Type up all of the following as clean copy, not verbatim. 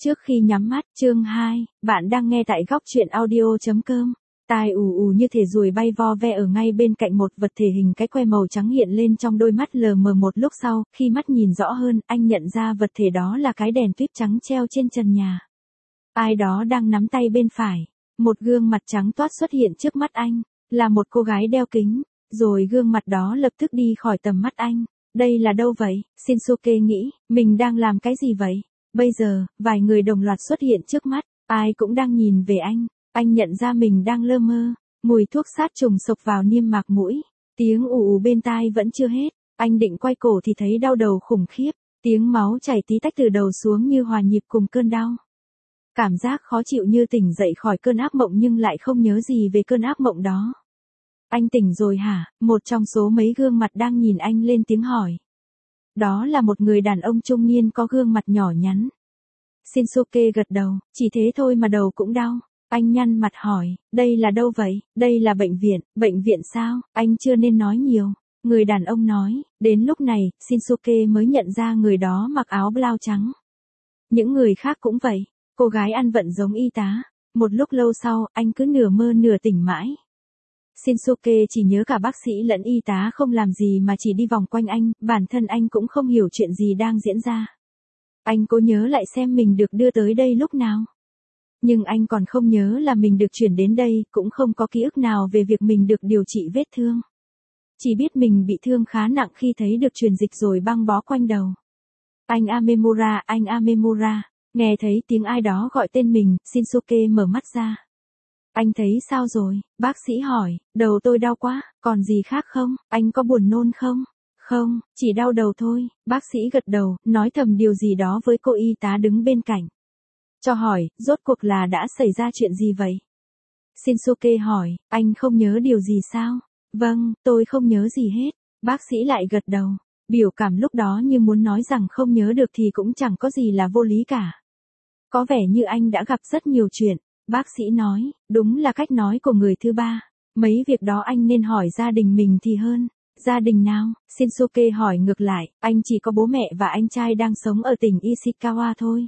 Trước khi nhắm mắt, chương 2, bạn đang nghe tại góc truyện audio.com. Tai ù ù như thể ruồi bay vo ve ở ngay bên cạnh một vật thể hình cái que màu trắng hiện lên trong đôi mắt lờ mờ một lúc sau, khi mắt nhìn rõ hơn, anh nhận ra vật thể đó là cái đèn tuyết trắng treo trên trần nhà. Ai đó đang nắm tay bên phải, một gương mặt trắng toát xuất hiện trước mắt anh, là một cô gái đeo kính, rồi gương mặt đó lập tức đi khỏi tầm mắt anh. Đây là đâu vậy? Shinsuke nghĩ, mình đang làm cái gì vậy? Bây giờ, vài người đồng loạt xuất hiện trước mắt, ai cũng đang nhìn về anh nhận ra mình đang lơ mơ, mùi thuốc sát trùng xộc vào niêm mạc mũi, tiếng ù ù bên tai vẫn chưa hết, anh định quay cổ thì thấy đau đầu khủng khiếp, tiếng máu chảy tí tách từ đầu xuống như hòa nhịp cùng cơn đau. Cảm giác khó chịu như tỉnh dậy khỏi cơn ác mộng nhưng lại không nhớ gì về cơn ác mộng đó. Anh tỉnh rồi hả? Một trong số mấy gương mặt đang nhìn anh lên tiếng hỏi. Đó là một người đàn ông trung niên có gương mặt nhỏ nhắn. Shinsuke gật đầu, chỉ thế thôi mà đầu cũng đau. Anh nhăn mặt hỏi, đây là đâu vậy? Đây là bệnh viện sao? Anh chưa nên nói nhiều. Người đàn ông nói, đến lúc này, Shinsuke mới nhận ra người đó mặc áo blau trắng. Những người khác cũng vậy, cô gái ăn vận giống y tá. Một lúc lâu sau, anh cứ nửa mơ nửa tỉnh mãi. Shinsuke chỉ nhớ cả bác sĩ lẫn y tá không làm gì mà chỉ đi vòng quanh anh, bản thân anh cũng không hiểu chuyện gì đang diễn ra. Anh cố nhớ lại xem mình được đưa tới đây lúc nào. Nhưng anh còn không nhớ là mình được chuyển đến đây, cũng không có ký ức nào về việc mình được điều trị vết thương. Chỉ biết mình bị thương khá nặng khi thấy được truyền dịch rồi băng bó quanh đầu. Anh Amemura, nghe thấy tiếng ai đó gọi tên mình, Shinsuke mở mắt ra. Anh thấy sao rồi? Bác sĩ hỏi, đầu tôi đau quá, còn gì khác không? Anh có buồn nôn không? Không, chỉ đau đầu thôi. Bác sĩ gật đầu, nói thầm điều gì đó với cô y tá đứng bên cạnh. Cho hỏi, rốt cuộc là đã xảy ra chuyện gì vậy? Shinsuke hỏi, anh không nhớ điều gì sao? Vâng, tôi không nhớ gì hết. Bác sĩ lại gật đầu. Biểu cảm lúc đó như muốn nói rằng không nhớ được thì cũng chẳng có gì là vô lý cả. Có vẻ như anh đã gặp rất nhiều chuyện. Bác sĩ nói, đúng là cách nói của người thứ ba. Mấy việc đó anh nên hỏi gia đình mình thì hơn. Gia đình nào? Shinsuke hỏi ngược lại, anh chỉ có bố mẹ và anh trai đang sống ở tỉnh Ishikawa thôi.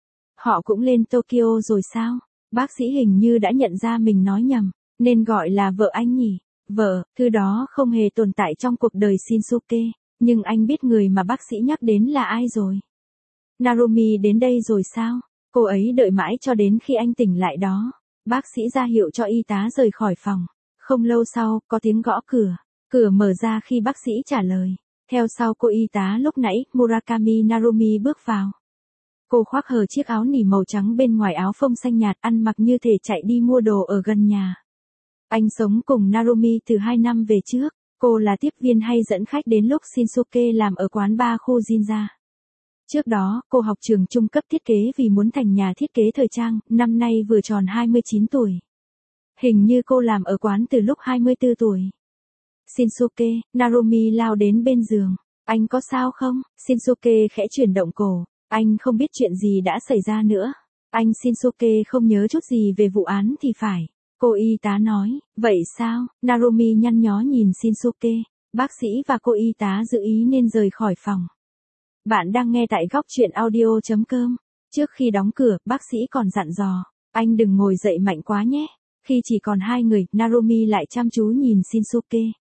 Họ cũng lên Tokyo rồi sao? Bác sĩ hình như đã nhận ra mình nói nhầm, nên gọi là vợ anh nhỉ? Vợ, thứ đó không hề tồn tại trong cuộc đời Shinsuke, nhưng anh biết người mà bác sĩ nhắc đến là ai rồi. Narumi đến đây rồi sao? Cô ấy đợi mãi cho đến khi anh tỉnh lại đó. Bác sĩ ra hiệu cho y tá rời khỏi phòng. Không lâu sau, có tiếng gõ cửa. Cửa mở ra khi bác sĩ trả lời. Theo sau cô y tá lúc nãy, Murakami Narumi bước vào. Cô khoác hở chiếc áo nỉ màu trắng bên ngoài áo phông xanh nhạt, ăn mặc như thể chạy đi mua đồ ở gần nhà. Anh sống cùng Narumi từ 2 năm về trước. Cô là tiếp viên hay dẫn khách đến lúc Shinsuke làm ở quán bar khu Jinja. Trước đó, cô học trường trung cấp thiết kế vì muốn thành nhà thiết kế thời trang, năm nay vừa tròn 29 tuổi. Hình như cô làm ở quán từ lúc 24 tuổi. Shinsuke, Narumi lao đến bên giường. Anh có sao không? Shinsuke khẽ chuyển động cổ. Anh không biết chuyện gì đã xảy ra nữa. Anh Shinsuke không nhớ chút gì về vụ án thì phải. Cô y tá nói, vậy sao? Narumi nhăn nhó nhìn Shinsuke. Bác sĩ và cô y tá dự ý nên rời khỏi phòng. Bạn đang nghe tại góc truyện audio.com. Trước khi đóng cửa, bác sĩ còn dặn dò, anh đừng ngồi dậy mạnh quá nhé. Khi chỉ còn hai người, Narumi lại chăm chú nhìn Shinsuke.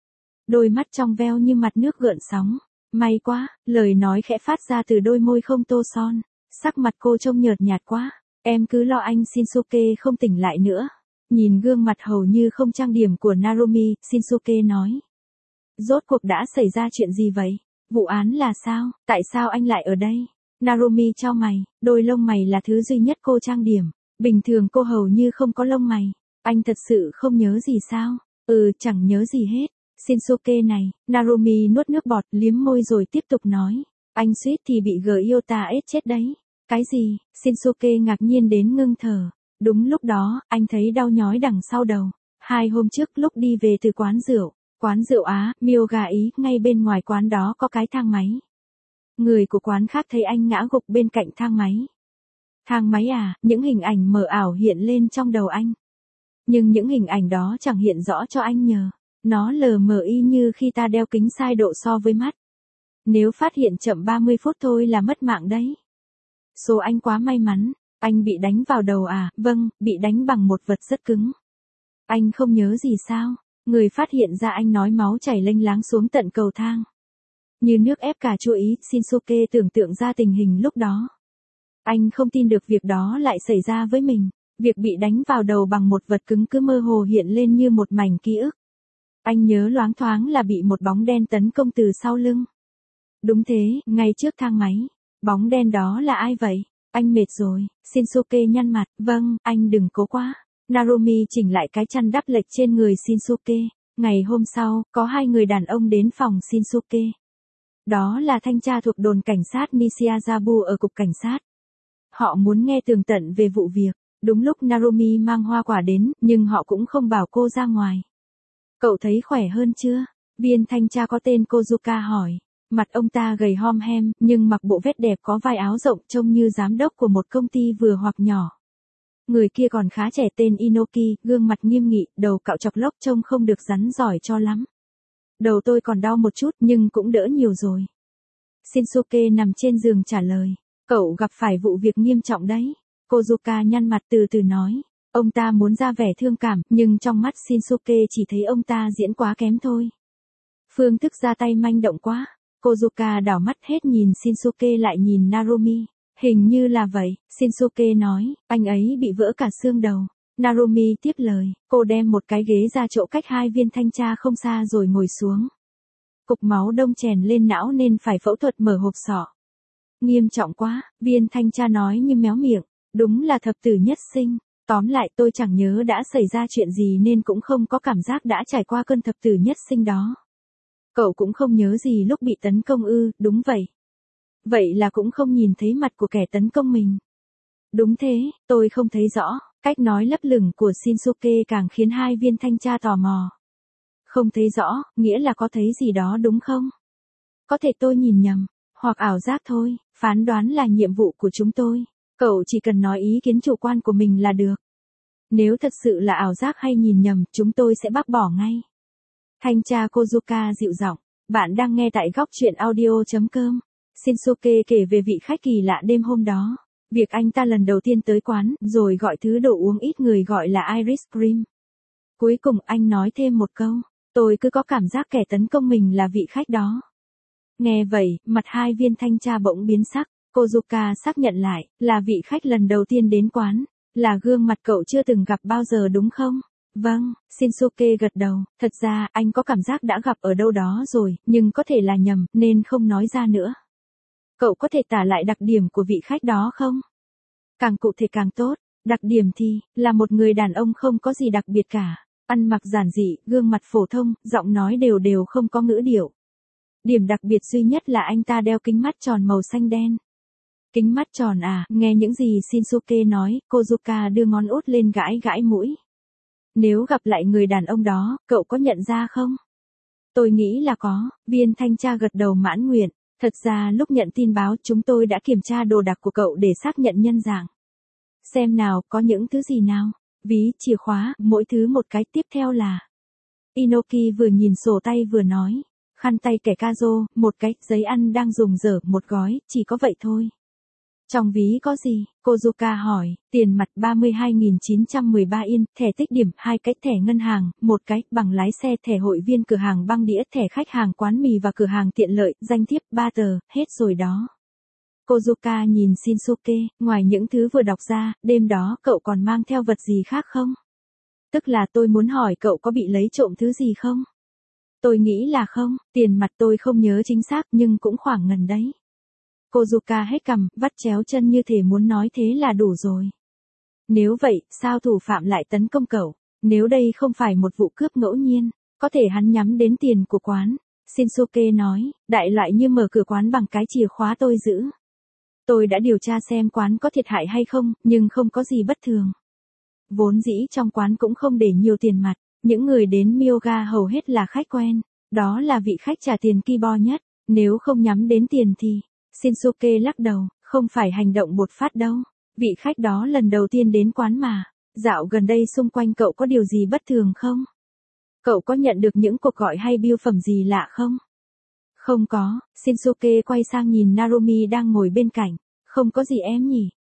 Đôi mắt trong veo như mặt nước gợn sóng. May quá, lời nói khẽ phát ra từ đôi môi không tô son. Sắc mặt cô trông nhợt nhạt quá. Em cứ lo anh Shinsuke không tỉnh lại nữa. Nhìn gương mặt hầu như không trang điểm của Narumi, Shinsuke nói. Rốt cuộc đã xảy ra chuyện gì vậy? Vụ án là sao? Tại sao anh lại ở đây? Narumi chau mày, đôi lông mày là thứ duy nhất cô trang điểm. Bình thường cô hầu như không có lông mày. Anh thật sự không nhớ gì sao? Chẳng nhớ gì hết. Shinsuke này, Narumi nuốt nước bọt, liếm môi rồi tiếp tục nói. Anh suýt thì bị Gyota ết chết đấy. Cái gì? Shinsuke ngạc nhiên đến ngưng thở. Đúng lúc đó, anh thấy đau nhói đằng sau đầu. 2 hôm trước lúc đi về từ quán rượu. Quán rượu Á, Myoga Ý, ngay bên ngoài quán đó có cái thang máy. Người của quán khác thấy anh ngã gục bên cạnh thang máy. Thang máy à? Những hình ảnh mờ ảo hiện lên trong đầu anh. Nhưng những hình ảnh đó chẳng hiện rõ cho anh nhờ. Nó lờ mờ y như khi ta đeo kính sai độ so với mắt. Nếu phát hiện chậm 30 phút thôi là mất mạng đấy. Số anh quá may mắn. Anh bị đánh vào đầu à? Vâng, bị đánh bằng một vật rất cứng. Anh không nhớ gì sao? Người phát hiện ra anh nói máu chảy lênh láng xuống tận cầu thang. Như nước ép cà chua ý, Shinsuke tưởng tượng ra tình hình lúc đó. Anh không tin được việc đó lại xảy ra với mình. Việc bị đánh vào đầu bằng một vật cứng cứ mơ hồ hiện lên như một mảnh ký ức. Anh nhớ loáng thoáng là bị một bóng đen tấn công từ sau lưng. Đúng thế, ngay trước thang máy. Bóng đen đó là ai vậy? Anh mệt rồi, Shinsuke nhăn mặt. Vâng, anh đừng cố quá. Narumi chỉnh lại cái chăn đắp lệch trên người Shinsuke. Ngày hôm sau, có 2 người đàn ông đến phòng Shinsuke. Đó là thanh tra thuộc đồn cảnh sát Nishiazabu ở cục cảnh sát. Họ muốn nghe tường tận về vụ việc. Đúng lúc Narumi mang hoa quả đến, nhưng họ cũng không bảo cô ra ngoài. Cậu thấy khỏe hơn chưa? Viên thanh tra có tên Kozuka hỏi. Mặt ông ta gầy hom hem, nhưng mặc bộ vest đẹp có vai áo rộng trông như giám đốc của một công ty vừa hoặc nhỏ. Người kia còn khá trẻ tên Inoki, gương mặt nghiêm nghị, đầu cạo chọc lốc trông không được rắn giỏi cho lắm. Đầu tôi còn đau một chút nhưng cũng đỡ nhiều rồi. Shinsuke nằm trên giường trả lời. Cậu gặp phải vụ việc nghiêm trọng đấy. Kozuka nhăn mặt từ từ nói. Ông ta muốn ra vẻ thương cảm, nhưng trong mắt Shinsuke chỉ thấy ông ta diễn quá kém thôi. Phương thức ra tay manh động quá. Kozuka đảo mắt hết nhìn Shinsuke lại nhìn Narumi. Hình như là vậy, Shinsuke nói, anh ấy bị vỡ cả xương đầu. Narumi tiếp lời, cô đem một cái ghế ra chỗ cách 2 viên thanh tra không xa rồi ngồi xuống. Cục máu đông chèn lên não nên phải phẫu thuật mở hộp sọ. Nghiêm trọng quá, viên thanh tra nói như méo miệng, đúng là thập tử nhất sinh. Tóm lại tôi chẳng nhớ đã xảy ra chuyện gì nên cũng không có cảm giác đã trải qua cơn thập tử nhất sinh đó. Cậu cũng không nhớ gì lúc bị tấn công ư? Đúng vậy. Vậy là cũng không nhìn thấy mặt của kẻ tấn công mình. Đúng thế, tôi không thấy rõ. Cách nói lấp lửng của Shinsuke càng khiến 2 viên thanh tra tò mò. Không thấy rõ, nghĩa là có thấy gì đó đúng không? Có thể tôi nhìn nhầm, hoặc ảo giác thôi, phán đoán là nhiệm vụ của chúng tôi. Cậu chỉ cần nói ý kiến chủ quan của mình là được. Nếu thật sự là ảo giác hay nhìn nhầm, chúng tôi sẽ bác bỏ ngay. Thanh tra Kozuka dịu giọng, bạn đang nghe tại góc truyện audio.com. Shinsuke kể về vị khách kỳ lạ đêm hôm đó. Việc anh ta lần đầu tiên tới quán, rồi gọi thứ đồ uống ít người gọi là Iris Cream. Cuối cùng anh nói thêm một câu, tôi cứ có cảm giác kẻ tấn công mình là vị khách đó. Nghe vậy, mặt 2 viên thanh tra bỗng biến sắc. Kozuka xác nhận lại, là vị khách lần đầu tiên đến quán. Là gương mặt cậu chưa từng gặp bao giờ đúng không? Vâng, Shinsuke gật đầu, thật ra anh có cảm giác đã gặp ở đâu đó rồi, nhưng có thể là nhầm, nên không nói ra nữa. Cậu có thể tả lại đặc điểm của vị khách đó không? Càng cụ thể càng tốt, đặc điểm thì, là một người đàn ông không có gì đặc biệt cả. Ăn mặc giản dị, gương mặt phổ thông, giọng nói đều đều không có ngữ điệu. Điểm đặc biệt duy nhất là anh ta đeo kính mắt tròn màu xanh đen. Kính mắt tròn à? Nghe những gì Shinsuke nói, Kozuka đưa ngón út lên gãi gãi mũi. Nếu gặp lại người đàn ông đó, cậu có nhận ra không? Tôi nghĩ là có, viên thanh tra gật đầu mãn nguyện. Thật ra lúc nhận tin báo chúng tôi đã kiểm tra đồ đạc của cậu để xác nhận nhân dạng. Xem nào, có những thứ gì nào? Ví, chìa khóa, mỗi thứ một cái. Tiếp theo là Inoki vừa nhìn sổ tay vừa nói. Khăn tay kẻ Kazo, một cái, giấy ăn đang dùng dở, một gói, chỉ có vậy thôi. Trong ví có gì? Kozuka hỏi, tiền mặt 32.913 yên, thẻ tích điểm, 2 cái, thẻ ngân hàng, 1 cái, bằng lái xe, thẻ hội viên cửa hàng băng đĩa, thẻ khách hàng quán mì và cửa hàng tiện lợi, danh thiếp, 3 tờ, hết rồi đó. Kozuka nhìn Shinsuke, ngoài những thứ vừa đọc ra, đêm đó cậu còn mang theo vật gì khác không? Tức là tôi muốn hỏi cậu có bị lấy trộm thứ gì không? Tôi nghĩ là không, tiền mặt tôi không nhớ chính xác nhưng cũng khoảng ngần đấy. Kozuka hết cằm, vắt chéo chân như thể muốn nói thế là đủ rồi. Nếu vậy, sao thủ phạm lại tấn công cậu? Nếu đây không phải một vụ cướp ngẫu nhiên, có thể hắn nhắm đến tiền của quán. Shinsuke nói, đại loại như mở cửa quán bằng cái chìa khóa tôi giữ. Tôi đã điều tra xem quán có thiệt hại hay không, nhưng không có gì bất thường. Vốn dĩ trong quán cũng không để nhiều tiền mặt, những người đến Myoga hầu hết là khách quen, đó là vị khách trả tiền ki bo nhất, nếu không nhắm đến tiền thì... Shinsuke lắc đầu, không phải hành động bột phát đâu. Vị khách đó lần đầu tiên đến quán mà. Dạo gần đây xung quanh cậu có điều gì bất thường không? Cậu có nhận được những cuộc gọi hay bưu phẩm gì lạ không? Không có, Shinsuke quay sang nhìn Narumi đang ngồi bên cạnh. Không có gì em nhỉ?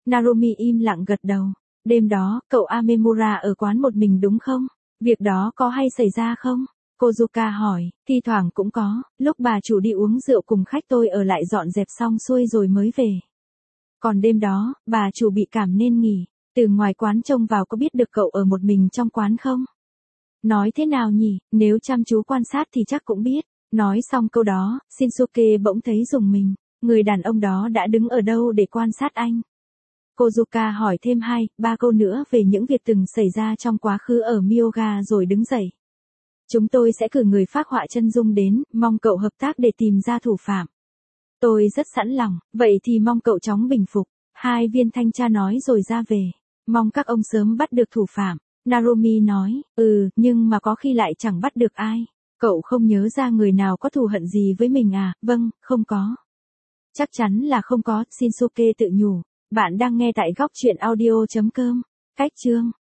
Narumi im lặng gật đầu. Đêm đó, cậu Amemura ở quán một mình đúng không? Việc đó có hay xảy ra không? Kozuka hỏi, thi thoảng cũng có, lúc bà chủ đi uống rượu cùng khách tôi ở lại dọn dẹp xong xuôi rồi mới về. Còn đêm đó, bà chủ bị cảm nên nghỉ, từ ngoài quán trông vào có biết được cậu ở một mình trong quán không? Nói thế nào nhỉ, nếu chăm chú quan sát thì chắc cũng biết. Nói xong câu đó, Shinsuke bỗng thấy rùng mình, người đàn ông đó đã đứng ở đâu để quan sát anh? Kozuka hỏi thêm 2-3 câu nữa về những việc từng xảy ra trong quá khứ ở Myoga rồi đứng dậy. Chúng tôi sẽ cử người phác họa chân dung đến, mong cậu hợp tác để tìm ra thủ phạm. Tôi rất sẵn lòng, vậy thì mong cậu chóng bình phục. 2 viên thanh tra nói rồi ra về. Mong các ông sớm bắt được thủ phạm. Narumi nói, nhưng mà có khi lại chẳng bắt được ai. Cậu không nhớ ra người nào có thù hận gì với mình à? Vâng, không có. Chắc chắn là không có, Shinsuke tự nhủ. Bạn đang nghe tại góc truyện audio.com. Cách chương